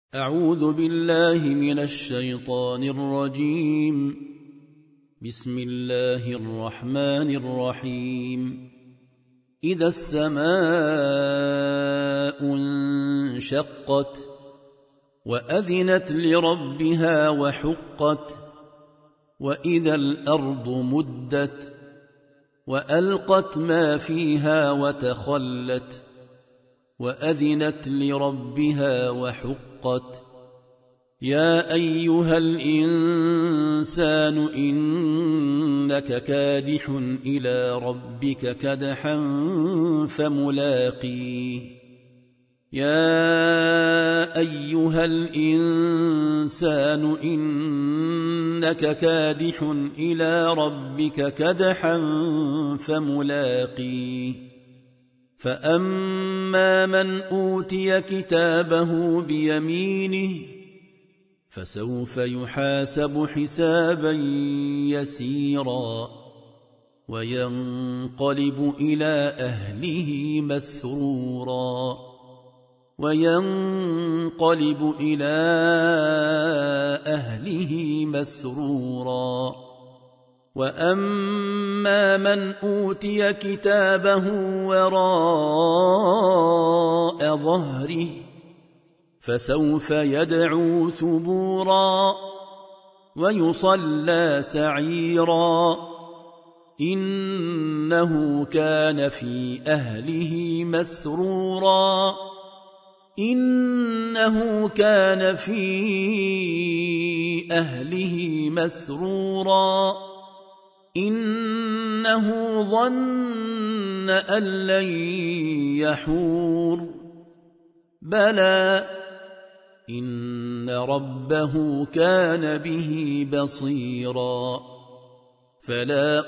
أعوذ بالله من الشيطان الرجيم. بسم الله الرحمن الرحيم. إذا السماء انشقت وأذنت لربها وحقت وإذا الأرض مدت وألقت ما فيها وتخلت وأذنت لربها وحقت. يا أيها الإنسان إنك كادح إلى ربك كدحا فملاقيه. يا أيها الإنسان إنك كادح إلى ربك كدحا فملاقيه. فأما من أوتي كتابه بيمينه فسوف يحاسب حسابا يسيرا وينقلب إلى أهله مسرورا وأما من أوتي كتابه وراء ظهره فسوف يدعو ثبورا ويصلى سعيرا إنه كان في أهله مسرورا إنه ظن أن لن يحور بلى إن ربه كان به بصيرا. فلا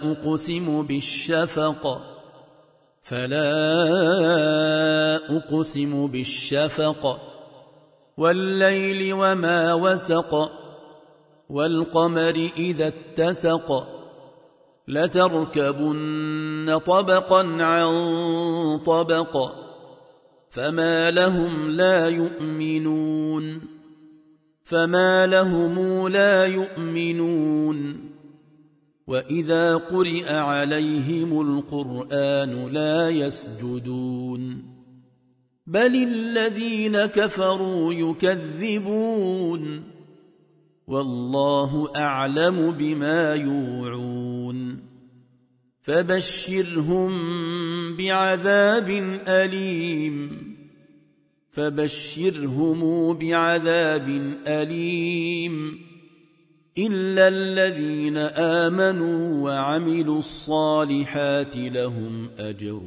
أقسم بالشفق والليل وما وسق والقمر إذا اتسق لتركبن طبقا عن طبق فما لهم لا يؤمنون وإذا قرئ عليهم القرآن لا يسجدون بل الذين كفروا يكذبون والله أعلم بما يوعون. فبشرهم بعذاب أليم إلا الذين آمنوا وعملوا الصالحات لهم أجر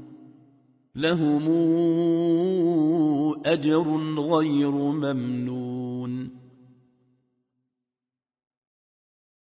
غير ممنون